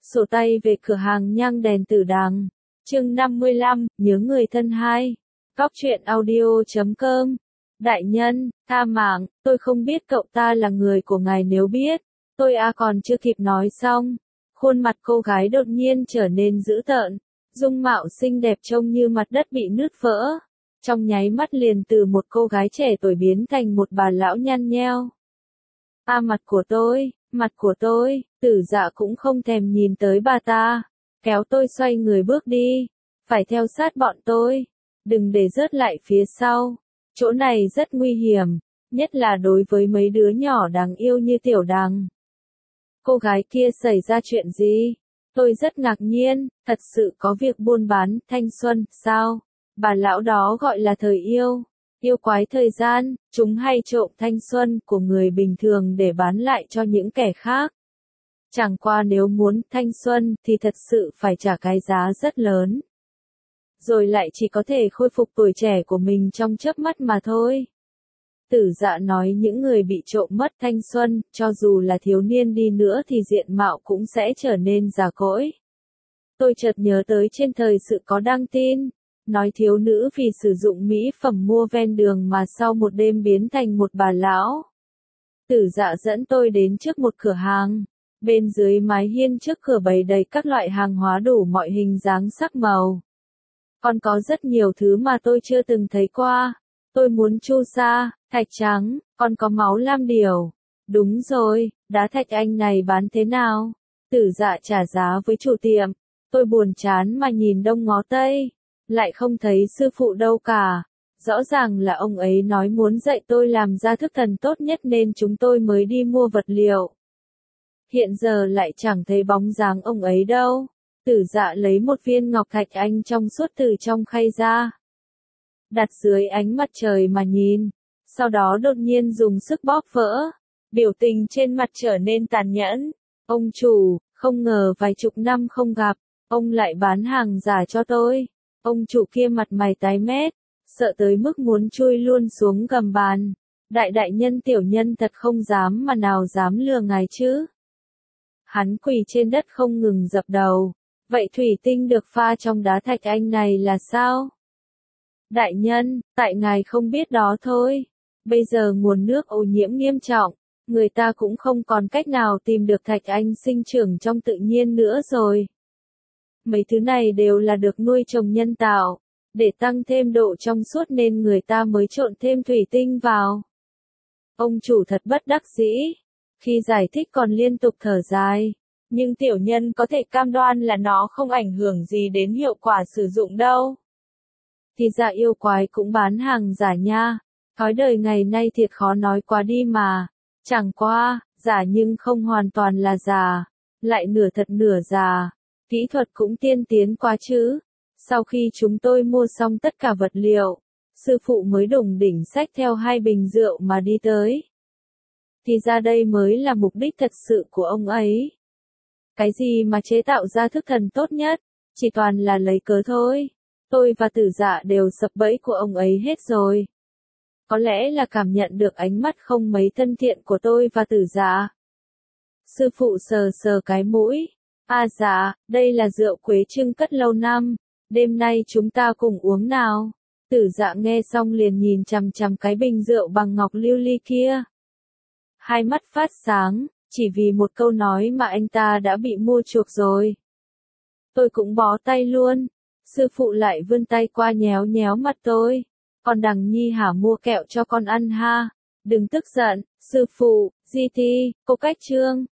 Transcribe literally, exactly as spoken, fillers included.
Sổ tay về cửa hàng nhang đèn Tử Đằng. Chương năm mươi lăm, nhớ người thân hai. Góc truyện audio chấm com. Đại nhân, tha mạng, tôi không biết cậu ta là người của ngài, nếu biết. Tôi à còn chưa kịp nói xong. Khuôn mặt cô gái đột nhiên trở nên dữ tợn. Dung mạo xinh đẹp trông như mặt đất bị nứt vỡ. Trong nháy mắt liền từ một cô gái trẻ tuổi biến thành một bà lão nhăn nheo. À mặt của tôi, mặt của tôi, Tử Dạ cũng không thèm nhìn tới bà ta. Kéo tôi xoay người bước đi. Phải theo sát bọn tôi. Đừng để rớt lại phía sau. Chỗ này rất nguy hiểm, nhất là đối với mấy đứa nhỏ đáng yêu như Tiểu Đằng. Cô gái kia xảy ra chuyện gì? Tôi rất ngạc nhiên, thật sự có việc buôn bán thanh xuân, sao? Bà lão đó gọi là thời yêu. Yêu quái thời gian, chúng hay trộm thanh xuân của người bình thường để bán lại cho những kẻ khác. Chẳng qua nếu muốn thanh xuân thì thật sự phải trả cái giá rất lớn. Rồi lại chỉ có thể khôi phục tuổi trẻ của mình trong chớp mắt mà thôi. Tử Dạ nói những người bị trộm mất thanh xuân, cho dù là thiếu niên đi nữa thì diện mạo cũng sẽ trở nên già cỗi. Tôi chợt nhớ tới trên thời sự có đăng tin, nói thiếu nữ vì sử dụng mỹ phẩm mua ven đường mà sau một đêm biến thành một bà lão. Tử Dạ dẫn tôi đến trước một cửa hàng. Bên dưới mái hiên trước cửa bày đầy các loại hàng hóa đủ mọi hình dáng sắc màu. Còn có rất nhiều thứ mà tôi chưa từng thấy qua. Tôi muốn chu sa, thạch trắng, còn có máu lam điểu. Đúng rồi, đá thạch anh này bán thế nào? Tử Dạ trả giá với chủ tiệm. Tôi buồn chán mà nhìn đông ngó tây. Lại không thấy sư phụ đâu cả. Rõ ràng là ông ấy nói muốn dạy tôi làm ra thức thần tốt nhất nên chúng tôi mới đi mua vật liệu. Hiện giờ lại chẳng thấy bóng dáng ông ấy đâu. Tử Dạ lấy một viên ngọc thạch anh trong suốt từ trong khay ra. Đặt dưới ánh mặt trời mà nhìn. Sau đó đột nhiên dùng sức bóp vỡ. Biểu tình trên mặt trở nên tàn nhẫn. Ông chủ, không ngờ vài chục năm không gặp, ông lại bán hàng giả cho tôi. Ông chủ kia mặt mày tái mét, sợ tới mức muốn chui luôn xuống gầm bàn. Đại đại nhân tiểu nhân thật không dám mà nào dám lừa ngài chứ. Hắn quỳ trên đất không ngừng dập đầu. Vậy thủy tinh được pha trong đá thạch anh này là sao? Đại nhân, tại ngài không biết đó thôi. Bây giờ nguồn nước ô nhiễm nghiêm trọng, người ta cũng không còn cách nào tìm được thạch anh sinh trưởng trong tự nhiên nữa rồi. Mấy thứ này đều là được nuôi trồng nhân tạo, để tăng thêm độ trong suốt nên người ta mới trộn thêm thủy tinh vào. Ông chủ thật bất đắc dĩ, khi giải thích còn liên tục thở dài. Nhưng tiểu nhân có thể cam đoan là nó không ảnh hưởng gì đến hiệu quả sử dụng đâu. Thì ra yêu quái cũng bán hàng giả nha. Thói đời ngày nay thiệt khó nói quá đi mà. Chẳng qua, giả nhưng không hoàn toàn là giả. Lại nửa thật nửa giả. Kỹ thuật cũng tiên tiến quá chứ. Sau khi chúng tôi mua xong tất cả vật liệu, sư phụ mới đùng đỉnh xách theo hai bình rượu mà đi tới. Thì ra đây mới là mục đích thật sự của ông ấy. Cái gì mà chế tạo ra thức thần tốt nhất, chỉ toàn là lấy cớ thôi. Tôi và Tử Dạ đều sập bẫy của ông ấy hết rồi. Có lẽ là cảm nhận được ánh mắt không mấy thân thiện của tôi và Tử Dạ. Sư phụ sờ sờ cái mũi. À dạ, đây là rượu quế trưng cất lâu năm. Đêm nay chúng ta cùng uống nào. Tử Dạ nghe xong liền nhìn chằm chằm cái bình rượu bằng ngọc lưu ly kia. Hai mắt phát sáng. Chỉ vì một câu nói mà anh ta đã bị mua chuộc rồi. Tôi cũng bó tay luôn. Sư phụ lại vươn tay qua nhéo nhéo mặt tôi. Con Đằng Nhi hả, mua kẹo cho con ăn ha. Đừng tức giận, sư phụ, gi ti, cô cách trương.